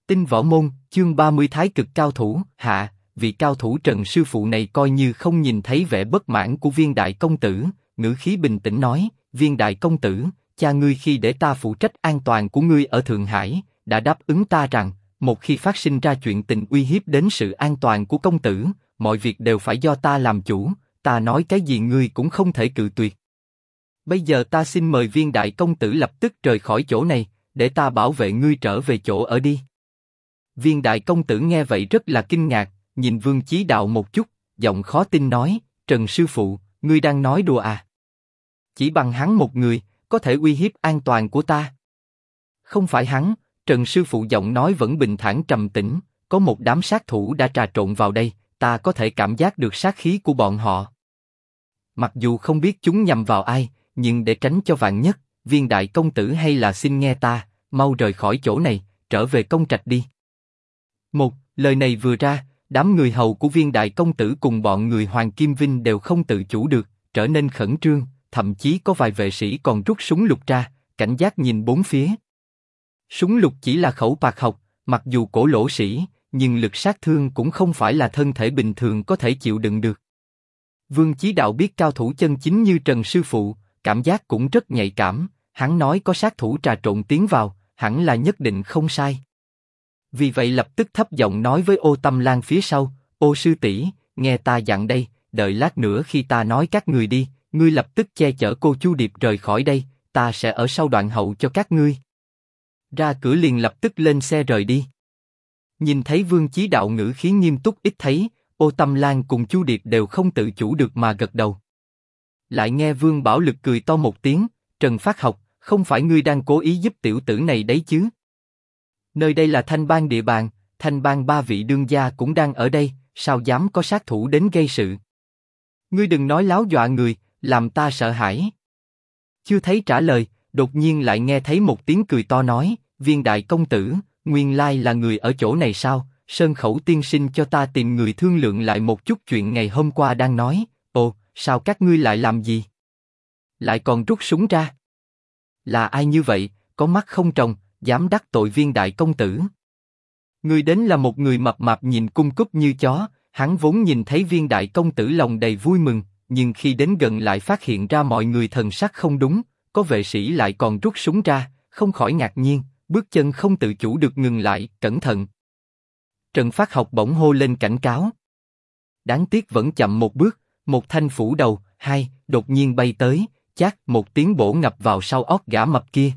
Tinh Võ Môn, chương 30 Thái Cực Cao Thủ. Hạ, vị cao thủ Trần sư phụ này coi như không nhìn thấy vẻ bất mãn của Viên đại công tử, ngữ khí bình tĩnh nói: Viên đại công tử, cha ngươi khi để ta phụ trách an toàn của ngươi ở Thượng Hải, đã đáp ứng ta rằng, một khi phát sinh ra chuyện tình uy hiếp đến sự an toàn của công tử, mọi việc đều phải do ta làm chủ, ta nói cái gì ngươi cũng không thể cự tuyệt. Bây giờ ta xin mời Viên đại công tử lập tức rời khỏi chỗ này, để ta bảo vệ ngươi trở về chỗ ở đi. Viên đại công tử nghe vậy rất là kinh ngạc, nhìn Vương Chí Đạo một chút, giọng khó tin nói: Trần sư phụ, ngươi đang nói đùa à? Chỉ bằng hắn một người, có thể uy hiếp an toàn của ta? Không phải hắn. Trần sư phụ giọng nói vẫn bình thản trầm tĩnh, có một đám sát thủ đã trà trộn vào đây, ta có thể cảm giác được sát khí của bọn họ. Mặc dù không biết chúng nhằm vào ai, nhưng để tránh cho vạn nhất, Viên đại công tử hay là xin nghe ta, mau rời khỏi chỗ này, trở về công trạch đi. Lời này vừa ra, đám người hầu của Viên đại công tử cùng bọn người Hoàng Kim Vinh đều không tự chủ được, trở nên khẩn trương, thậm chí có vài vệ sĩ còn rút súng lục ra, cảnh giác nhìn bốn phía. Súng lục chỉ là khẩu bạc học, mặc dù cổ lỗ sĩ, nhưng lực sát thương cũng không phải là thân thể bình thường có thể chịu đựng được. Vương Chí Đạo biết cao thủ chân chính như Trần sư phụ, cảm giác cũng rất nhạy cảm, hắn nói có sát thủ trà trộn tiến vào, hẳn là nhất định không sai. Vì vậy lập tức thấp giọng nói với Ô Tâm Lan phía sau: Ô sư tỷ, nghe ta dặn đây, đợi lát nữa khi ta nói các người đi, ngươi lập tức che chở cô Chu Điệp rời khỏi đây, ta sẽ ở sau đoạn hậu cho các ngươi. Ra cửa liền lập tức lên xe rời đi. Nhìn thấy Vương Chí Đạo ngữ khí nghiêm túc ít thấy, Ô Tâm Lan cùng Chu Điệp đều không tự chủ được mà gật đầu. Lại nghe Vương Bảo Lực cười to một tiếng: Trần Phát Học, không phải ngươi đang cố ý giúp tiểu tử này đấy chứ? Nơi đây là Thanh Bang địa bàn, Thanh Bang ba vị đương gia cũng đang ở đây, sao dám có sát thủ đến gây sự? Ngươi đừng nói láo dọa người, làm ta sợ hãi. Chưa thấy trả lời, đột nhiên lại nghe thấy một tiếng cười to nói: Viên đại công tử, nguyên lai là người ở chỗ này sao? Sơn Khẩu tiên sinh cho ta tìm người thương lượng lại một chút chuyện ngày hôm qua đang nói. Ồ, sao các ngươi lại làm gì? Lại còn rút súng ra? Là ai như vậy, có mắt không tròng, dám đắc tội Viên đại công tử? Người đến là một người mập mạp nhìn cung cúp như chó, hắn vốn nhìn thấy Viên đại công tử lòng đầy vui mừng, nhưng khi đến gần lại phát hiện ra mọi người thần sắc không đúng, có vệ sĩ lại còn rút súng ra, không khỏi ngạc nhiên, bước chân không tự chủ được ngừng lại, cẩn thận. Trần Phát Học bỗng hô lên cảnh cáo. Đáng tiếc vẫn chậm một bước, một thanh phủ đầu, đột nhiên bay tới, chát một tiếng bổ ngập vào sau óc gã mập kia.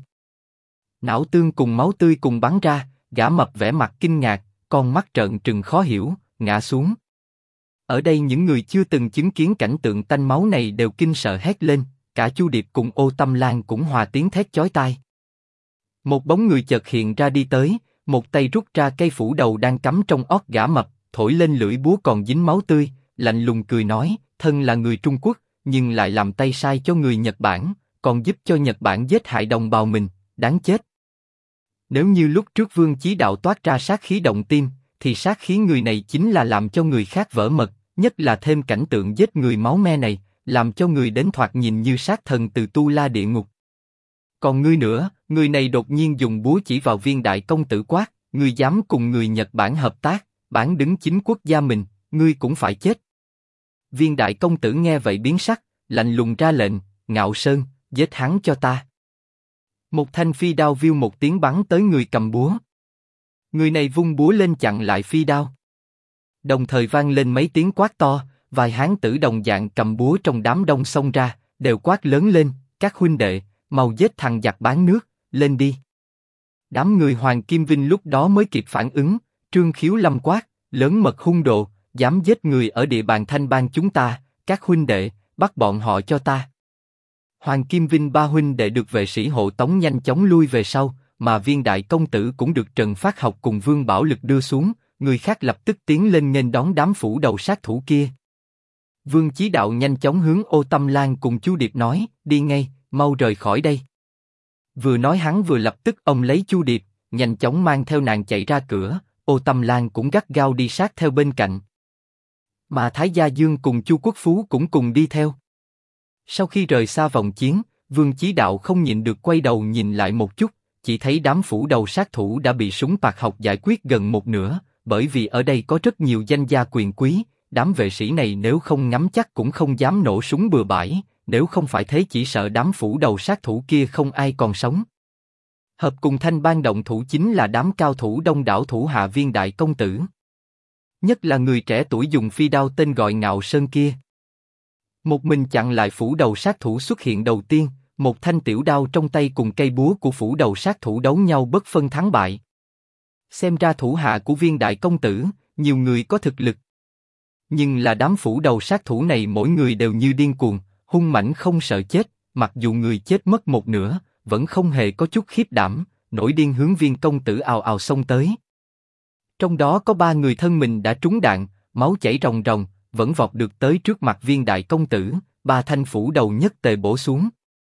Não tương cùng máu tươi cùng bắn ra, gã mập vẻ mặt kinh ngạc, con mắt trợn trừng khó hiểu, ngã xuống. Ở đây những người chưa từng chứng kiến cảnh tượng tanh máu này đều kinh sợ hét lên, cả Chu Điệp cùng Ô Tâm Lan cũng hòa tiếng thét chói tai. Một bóng người chợt hiện ra đi tới, một tay rút ra cây phủ đầu đang cắm trong óc gã mập, thổi lên lưỡi búa còn dính máu tươi, lạnh lùng cười nói: thân là người Trung Quốc, nhưng lại làm tay sai cho người Nhật Bản, còn giúp cho Nhật Bản giết hại đồng bào mình, đáng chết. Nếu như lúc trước Vương Chí Đạo toát ra sát khí động tim, thì sát khí người này chính là làm cho người khác vỡ mật, nhất là thêm cảnh tượng giết người máu me này, làm cho người đến thoạt nhìn như sát thần từ Tu La địa ngục. Còn ngươi nữa, người này đột nhiên dùng búa chỉ vào Viên đại công tử quát: ngươi dám cùng người Nhật Bản hợp tác, bán đứng chính quốc gia mình, ngươi cũng phải chết. Viên đại công tử nghe vậy biến sắc, lạnh lùng ra lệnh: Ngạo Sơn, giết hắn cho ta. Một thanh phi đao viu một tiếng bắn tới người cầm búa. Người này vung búa lên chặn lại phi đao. Đồng thời vang lên mấy tiếng quát to, vài hán tử đồng dạng cầm búa trong đám đông xông ra, đều quát lớn lên: các huynh đệ, mau giết thằng giặc bán nước, lên đi. Đám người Hoàng Kim Vinh lúc đó mới kịp phản ứng, Trương Khiếu Lâm quát: lớn mật hung đồ, dám giết người ở địa bàn Thanh Bang chúng ta, các huynh đệ, bắt bọn họ cho ta. Hoàng Kim Vinh ba huynh đệ được vệ sĩ hộ tống nhanh chóng lui về sau, mà Viên đại công tử cũng được Trần Phát Học cùng Vương Bảo Lực đưa xuống, người khác lập tức tiến lên nghênh đón đám phủ đầu sát thủ kia. Vương Chí Đạo nhanh chóng hướng Ô Tâm Lan cùng Chu Điệp nói: đi ngay, mau rời khỏi đây. Vừa nói hắn vừa lập tức ôm lấy Chu Điệp, nhanh chóng mang theo nàng chạy ra cửa. Ô Tâm Lan cũng gắt gao đi sát theo bên cạnh, mà Thái Gia Dương cùng Chu Quốc Phú cũng cùng đi theo. Sau khi rời xa vòng chiến, Vương Chí Đạo không nhịn được quay đầu nhìn lại một chút, chỉ thấy đám phủ đầu sát thủ đã bị súng bạc học giải quyết gần một nửa, bởi vì ở đây có rất nhiều danh gia quyền quý, đám vệ sĩ này nếu không ngắm chắc cũng không dám nổ súng bừa bãi, nếu không phải thế chỉ sợ đám phủ đầu sát thủ kia không ai còn sống. Hợp cùng Thanh Bang động thủ chính là đám cao thủ đông đảo thủ hạ Viên đại công tử. Nhất là người trẻ tuổi dùng phi đao tên gọi Ngạo Sơn kia. Một mình chặn lại phủ đầu sát thủ xuất hiện đầu tiên, một thanh tiểu đao trong tay cùng cây búa của phủ đầu sát thủ đấu nhau bất phân thắng bại. Xem ra thủ hạ của Viên đại công tử, nhiều người có thực lực. Nhưng là đám phủ đầu sát thủ này mỗi người đều như điên cuồng, hung mãnh không sợ chết, mặc dù người chết mất một nửa, vẫn không hề có chút khiếp đảm, nổi điên hướng Viên công tử ào ào xông tới. Trong đó có 3 người thân mình đã trúng đạn, máu chảy ròng ròng, vẫn vọt được tới trước mặt Viên đại công tử, 3 thanh phủ đầu nhất tề bổ xuống.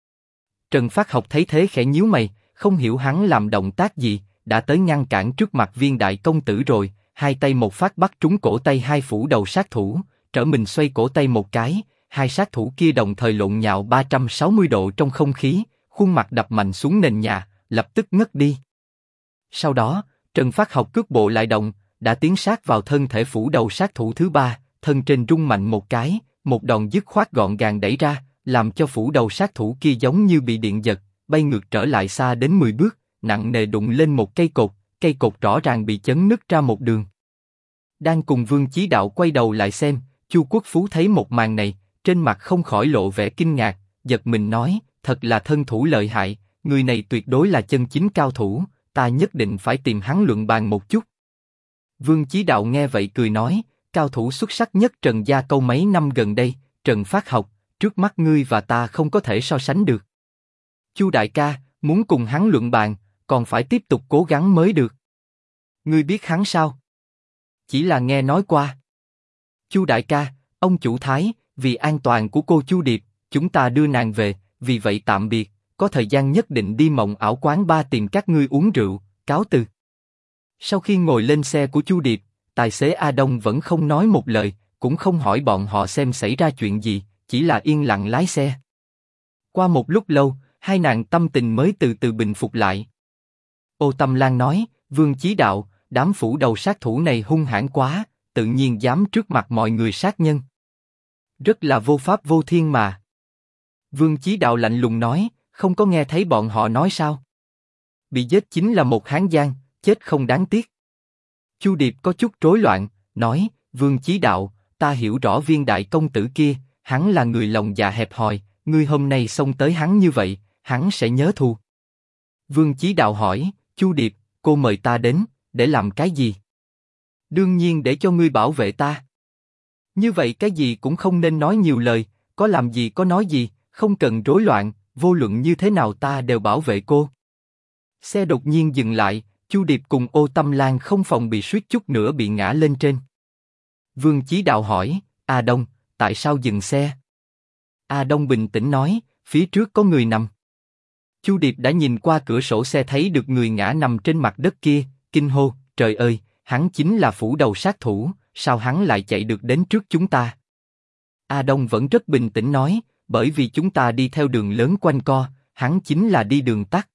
Trần Phát Học thấy thế khẽ nhíu mày, không hiểu hắn làm động tác gì, đã tới ngăn cản trước mặt Viên đại công tử rồi, hai tay một phát bắt trúng cổ tay hai phủ đầu sát thủ, trở mình xoay cổ tay một cái, hai sát thủ kia đồng thời lộn nhào 360 độ trong không khí, khuôn mặt đập mạnh xuống nền nhà, lập tức ngất đi. Sau đó, Trần Phát Học cước bộ lại động, đã tiến sát vào thân thể phủ đầu sát thủ thứ 3, thân trên rung mạnh một cái, một đòn dứt khoát gọn gàng đẩy ra, làm cho phủ đầu sát thủ kia giống như bị điện giật, bay ngược trở lại xa đến 10 bước, nặng nề đụng lên một cây cột rõ ràng bị chấn nứt ra một đường. Đang cùng Vương Chí Đạo quay đầu lại xem, Chu Quốc Phú thấy một màn này, trên mặt không khỏi lộ vẻ kinh ngạc, giật mình nói, thật là thân thủ lợi hại, người này tuyệt đối là chân chính cao thủ, ta nhất định phải tìm hắn luận bàn một chút. Vương Chí Đạo nghe vậy cười nói, cao thủ xuất sắc nhất Trần gia câu mấy năm gần đây, Trần Phát Học, trước mắt ngươi và ta không có thể so sánh được. Chu đại ca, muốn cùng hắn luận bàn, còn phải tiếp tục cố gắng mới được. Ngươi biết hắn sao? Chỉ là nghe nói qua. Chu đại ca, ông chủ Thái, vì an toàn của cô Chu Điệp, chúng ta đưa nàng về, vì vậy tạm biệt, có thời gian nhất định đi Mộng Ảo quán ba tìm các ngươi uống rượu, cáo từ. Sau khi ngồi lên xe của Chu Điệp, tài xế A Đông vẫn không nói một lời, cũng không hỏi bọn họ xem xảy ra chuyện gì, chỉ là yên lặng lái xe. Qua một lúc lâu, hai nàng tâm tình mới từ từ bình phục lại. Ô Tâm Lan nói, Vương Chí Đạo, đám phủ đầu sát thủ này hung hãn quá, tự nhiên dám trước mặt mọi người sát nhân. Rất là vô pháp vô thiên mà. Vương Chí Đạo lạnh lùng nói, không có nghe thấy bọn họ nói sao? Bị giết chính là một Hán Giang, chết không đáng tiếc. Chu Điệp có chút rối loạn, nói, Vương Chí Đạo, ta hiểu rõ Viên đại công tử kia, hắn là người lòng dạ hẹp hòi, ngươi hôm nay xông tới hắn như vậy, hắn sẽ nhớ thù. Vương Chí Đạo hỏi, Chu Điệp, cô mời ta đến, để làm cái gì? Đương nhiên để cho ngươi bảo vệ ta. Như vậy cái gì cũng không nên nói nhiều lời, có làm gì có nói gì, không cần rối loạn, vô luận như thế nào ta đều bảo vệ cô. Xe đột nhiên dừng lại, Chu Điệp cùng Ô Tâm Lan không phòng bị suýt chút nữa bị ngã lên trên. Vương Chí Đạo hỏi, A Đông, tại sao dừng xe? A Đông bình tĩnh nói, phía trước có người nằm. Chu Điệp đã nhìn qua cửa sổ xe thấy được người ngã nằm trên mặt đất kia, kinh hô, trời ơi, hắn chính là phủ đầu sát thủ, sao hắn lại chạy được đến trước chúng ta? A Đông vẫn rất bình tĩnh nói, bởi vì chúng ta đi theo đường lớn quanh co, hắn chính là đi đường tắt.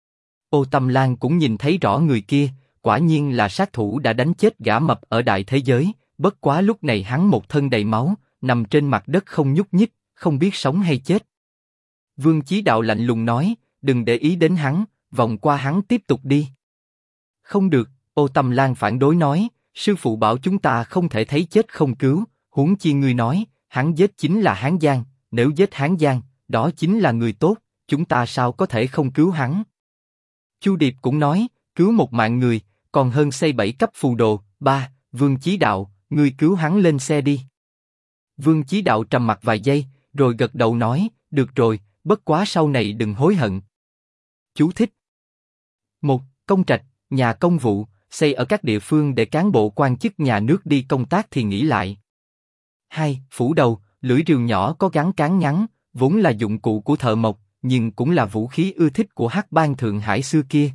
Ô Tâm Lan cũng nhìn thấy rõ người kia, quả nhiên là sát thủ đã đánh chết gã mập ở đại thế giới, bất quá lúc này hắn một thân đầy máu, nằm trên mặt đất không nhúc nhích, không biết sống hay chết. Vương Chí Đạo lạnh lùng nói, đừng để ý đến hắn, vòng qua hắn tiếp tục đi. Không được, Ô Tâm Lan phản đối nói, sư phụ bảo chúng ta không thể thấy chết không cứu, huống chi ngươi nói, hắn giết chính là Hán Giang, nếu giết Hán Giang, đó chính là người tốt, chúng ta sao có thể không cứu hắn? Chu Điệp cũng nói, cứu một mạng người, còn hơn xây 7 cấp phù đồ. Ba, Vương Chí Đạo, ngươi cứu hắn lên xe đi. Vương Chí Đạo trầm mặt vài giây, rồi gật đầu nói, được rồi, bất quá sau này đừng hối hận. Chú thích: 1. Công trạch, nhà công vụ, xây ở các địa phương để cán bộ quan chức nhà nước đi công tác thì nghỉ lại. 2. Phủ đầu, lưỡi rìu nhỏ có gắn cán ngắn, vốn là dụng cụ của thợ mộc, nhưng cũng là vũ khí ưa thích của Hắc Bang Thượng Hải xưa kia.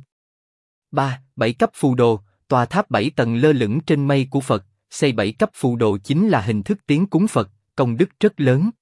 3. 7 cấp phù đồ, tòa tháp 7 tầng lơ lửng trên mây của Phật, xây 7 cấp phù đồ chính là hình thức tiến cúng Phật, công đức rất lớn.